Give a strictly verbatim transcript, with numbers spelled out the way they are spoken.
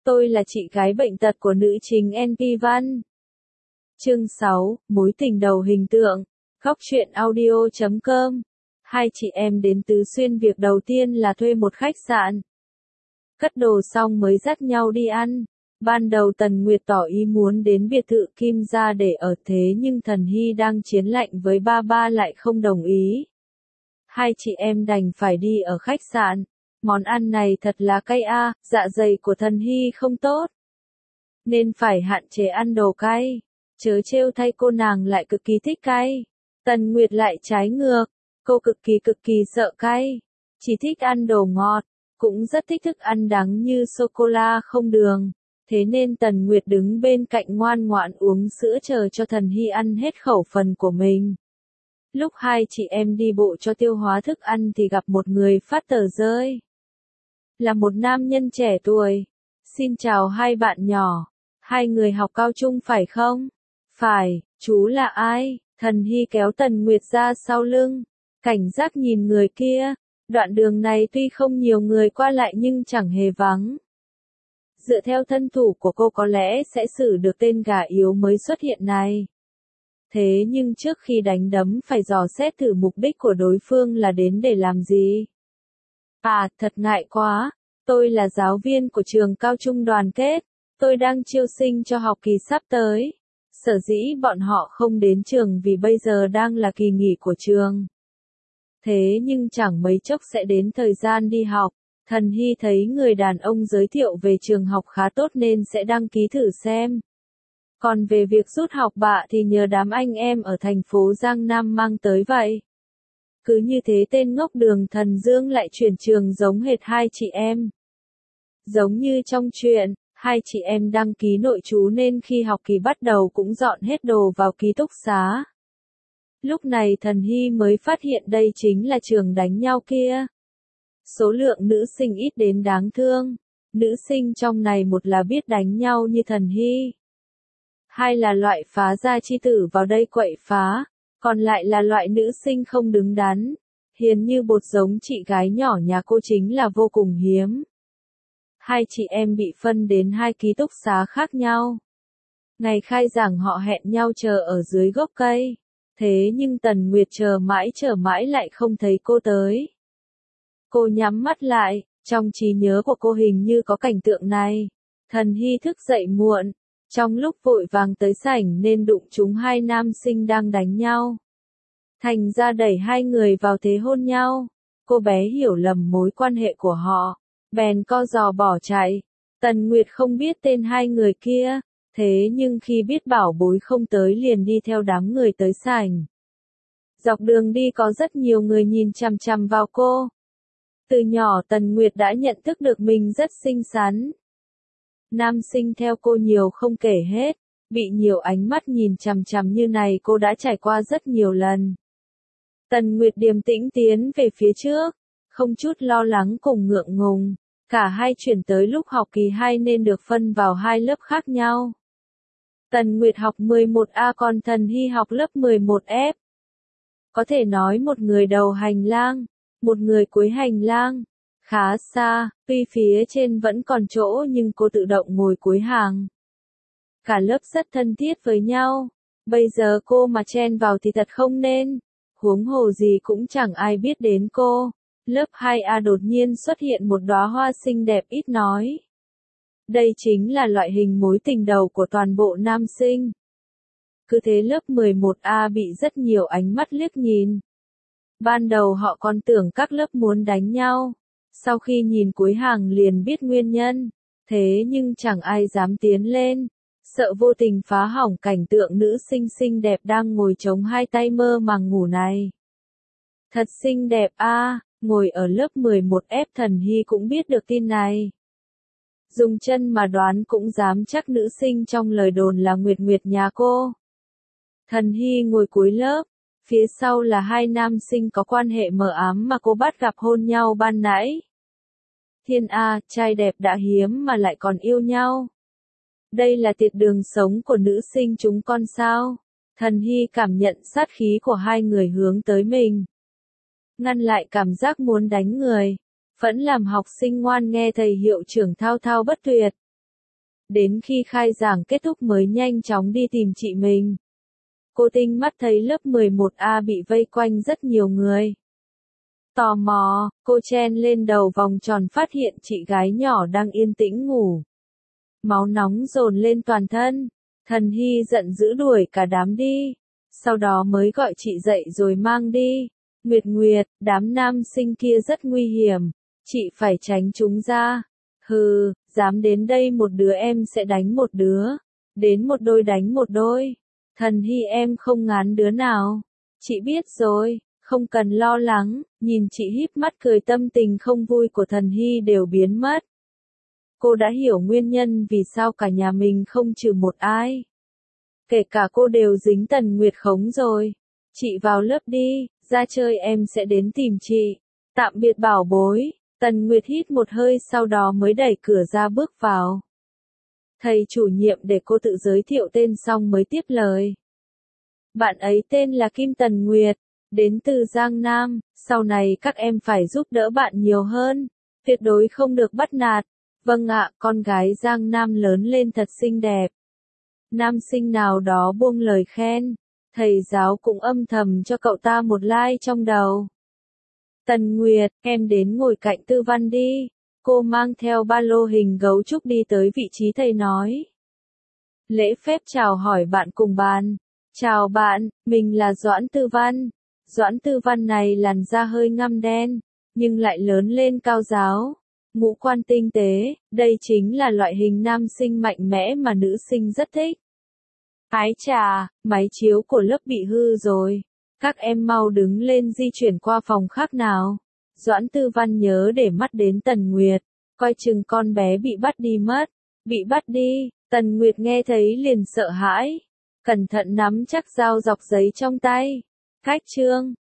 Tôi là chị gái bệnh tật của nữ chính en pê Văn. Chương sáu, mối tình đầu hình tượng. Góc truyện audio chấm com. Hai chị em đến Tứ Xuyên, việc đầu tiên là thuê một khách sạn. Cất đồ xong mới dắt nhau đi ăn. Ban đầu Tần Nguyệt tỏ ý muốn đến biệt thự Kim Gia để ở, thế nhưng Thần Hy đang chiến lạnh với ba ba lại không đồng ý. Hai chị em đành phải đi ở khách sạn. Món ăn này thật là cay a, dạ dày của Thần Hy không tốt, nên phải hạn chế ăn đồ cay. Chớ trêu thay, cô nàng lại cực kỳ thích cay. Tần Nguyệt lại trái ngược, cô cực kỳ cực kỳ sợ cay, chỉ thích ăn đồ ngọt, cũng rất thích thức ăn đắng như sô-cô-la không đường. Thế nên Tần Nguyệt đứng bên cạnh ngoan ngoãn uống sữa chờ cho Thần Hy ăn hết khẩu phần của mình. Lúc hai chị em đi bộ cho tiêu hóa thức ăn thì gặp một người phát tờ rơi. Là một nam nhân trẻ tuổi. Xin chào hai bạn nhỏ. Hai người học cao trung phải không? Phải, chú là ai? Thần Hy kéo Tần Nguyệt ra sau lưng, cảnh giác nhìn người kia. Đoạn đường này tuy không nhiều người qua lại nhưng chẳng hề vắng. Dựa theo thân thủ của cô có lẽ sẽ xử được tên gà yếu mới xuất hiện này. Thế nhưng trước khi đánh đấm phải dò xét thử mục đích của đối phương là đến để làm gì. À, thật ngại quá. Tôi là giáo viên của trường cao trung Đoàn Kết. Tôi đang chiêu sinh cho học kỳ sắp tới. Sở dĩ bọn họ không đến trường vì bây giờ đang là kỳ nghỉ của trường. Thế nhưng chẳng mấy chốc sẽ đến thời gian đi học. Thần Hy thấy người đàn ông giới thiệu về trường học khá tốt nên sẽ đăng ký thử xem. Còn về việc rút học bạ thì nhờ đám anh em ở thành phố Giang Nam mang tới vậy. Cứ như thế tên ngốc Đường Thần Dương lại chuyển trường giống hệt hai chị em. Giống như trong truyện, hai chị em đăng ký nội trú nên khi học kỳ bắt đầu cũng dọn hết đồ vào ký túc xá. Lúc này Thần Hy mới phát hiện đây chính là trường đánh nhau kia. Số lượng nữ sinh ít đến đáng thương. Nữ sinh trong này một là biết đánh nhau như Thần Hy. Hai là loại phá gia chi tử vào đây quậy phá. Còn lại là loại nữ sinh không đứng đắn. Hiền như bột giống chị gái nhỏ nhà cô chính là vô cùng hiếm. Hai chị em bị phân đến hai ký túc xá khác nhau. Ngày khai giảng họ hẹn nhau chờ ở dưới gốc cây. Thế nhưng Tần Nguyệt chờ mãi chờ mãi lại không thấy cô tới. Cô nhắm mắt lại, trong trí nhớ của cô hình như có cảnh tượng này. Thần Hy thức dậy muộn, trong lúc vội vàng tới sảnh nên đụng trúng hai nam sinh đang đánh nhau. Thành ra đẩy hai người vào thế hôn nhau. Cô bé hiểu lầm mối quan hệ của họ, bèn co giò bỏ chạy. Tần Nguyệt không biết tên hai người kia, thế nhưng khi biết bảo bối không tới liền đi theo đám người tới sảnh. Dọc đường đi có rất nhiều người nhìn chằm chằm vào cô. Từ nhỏ Tần Nguyệt đã nhận thức được mình rất xinh xắn. Nam sinh theo cô nhiều không kể hết, bị nhiều ánh mắt nhìn chằm chằm như này cô đã trải qua rất nhiều lần. Tần Nguyệt điềm tĩnh tiến về phía trước, không chút lo lắng cùng ngượng ngùng. Cả hai chuyển tới lúc học kỳ hai nên được phân vào hai lớp khác nhau. Tần Nguyệt học mười một A còn Thần Hy học lớp mười một F. Có thể nói một người đầu hành lang, một người cuối hành lang. Khá xa, tuy phía trên vẫn còn chỗ nhưng cô tự động ngồi cuối hàng. Cả lớp rất thân thiết với nhau. Bây giờ cô mà chen vào thì thật không nên. Huống hồ gì cũng chẳng ai biết đến cô. Lớp hai A đột nhiên xuất hiện một đóa hoa xinh đẹp ít nói. Đây chính là loại hình mối tình đầu của toàn bộ nam sinh. Cứ thế lớp mười một A bị rất nhiều ánh mắt liếc nhìn. Ban đầu họ còn tưởng các lớp muốn đánh nhau. Sau khi nhìn cuối hàng liền biết nguyên nhân. Thế nhưng chẳng ai dám tiến lên. Sợ vô tình phá hỏng cảnh tượng nữ sinh xinh đẹp đang ngồi chống hai tay mơ màng ngủ này. Thật xinh đẹp a, à, ngồi ở lớp mười một F Thần Hy cũng biết được tin này. Dùng chân mà đoán cũng dám chắc nữ sinh trong lời đồn là Nguyệt Nguyệt nhà cô. Thần Hy ngồi cuối lớp, phía sau là hai nam sinh có quan hệ mờ ám mà cô bắt gặp hôn nhau ban nãy. Thiên A, trai đẹp đã hiếm mà lại còn yêu nhau. Đây là tiệt đường sống của nữ sinh chúng con sao? Thần Hy cảm nhận sát khí của hai người hướng tới mình. Ngăn lại cảm giác muốn đánh người. Vẫn làm học sinh ngoan nghe thầy hiệu trưởng thao thao bất tuyệt. đến khi khai giảng kết thúc mới nhanh chóng đi tìm chị mình. Cô tinh mắt thấy lớp mười một A bị vây quanh rất nhiều người. Tò mò, cô chen lên đầu vòng tròn phát hiện chị gái nhỏ đang yên tĩnh ngủ. Máu nóng dồn lên toàn thân, Thần Hy giận dữ đuổi cả đám đi, sau đó mới gọi chị dậy rồi mang đi. Nguyệt Nguyệt, đám nam sinh kia rất nguy hiểm, chị phải tránh chúng ra. Hừ, dám đến đây một đứa em sẽ đánh một đứa, đến một đôi đánh một đôi. Thần Hy em không ngán đứa nào. Chị biết rồi, không cần lo lắng, nhìn chị híp mắt cười tâm tình không vui của Thần Hy đều biến mất. Cô đã hiểu nguyên nhân vì sao cả nhà mình không trừ một ai. Kể cả cô đều dính Tần Nguyệt khống rồi. Chị vào lớp đi, ra chơi em sẽ đến tìm chị. Tạm biệt bảo bối. Tần Nguyệt hít một hơi sau đó mới đẩy cửa ra bước vào. Thầy chủ nhiệm để cô tự giới thiệu tên xong mới tiếp lời. Bạn ấy tên là Kim Tần Nguyệt, đến từ Giang Nam, sau này các em phải giúp đỡ bạn nhiều hơn, tuyệt đối không được bắt nạt. Vâng ạ, con gái Giang Nam lớn lên thật xinh đẹp. Nam sinh nào đó buông lời khen, thầy giáo cũng âm thầm cho cậu ta một like trong đầu. Tần Nguyệt, em đến ngồi cạnh Tư Văn đi. Cô mang theo ba lô hình gấu trúc đi tới vị trí thầy nói. Lễ phép chào hỏi bạn cùng bàn. Chào bạn, mình là Doãn Tư Văn. Doãn Tư Văn này làn da hơi ngăm đen, nhưng lại lớn lên cao ráo. Ngũ quan tinh tế, đây chính là loại hình nam sinh mạnh mẽ mà nữ sinh rất thích. Ái chà, máy chiếu của lớp bị hư rồi. Các em mau đứng lên di chuyển qua phòng khác nào. Doãn Tư Văn nhớ để mắt đến Tần Nguyệt, coi chừng con bé bị bắt đi mất. Bị bắt đi, Tần Nguyệt nghe thấy liền sợ hãi. Cẩn thận nắm chắc dao dọc giấy trong tay. Cách chương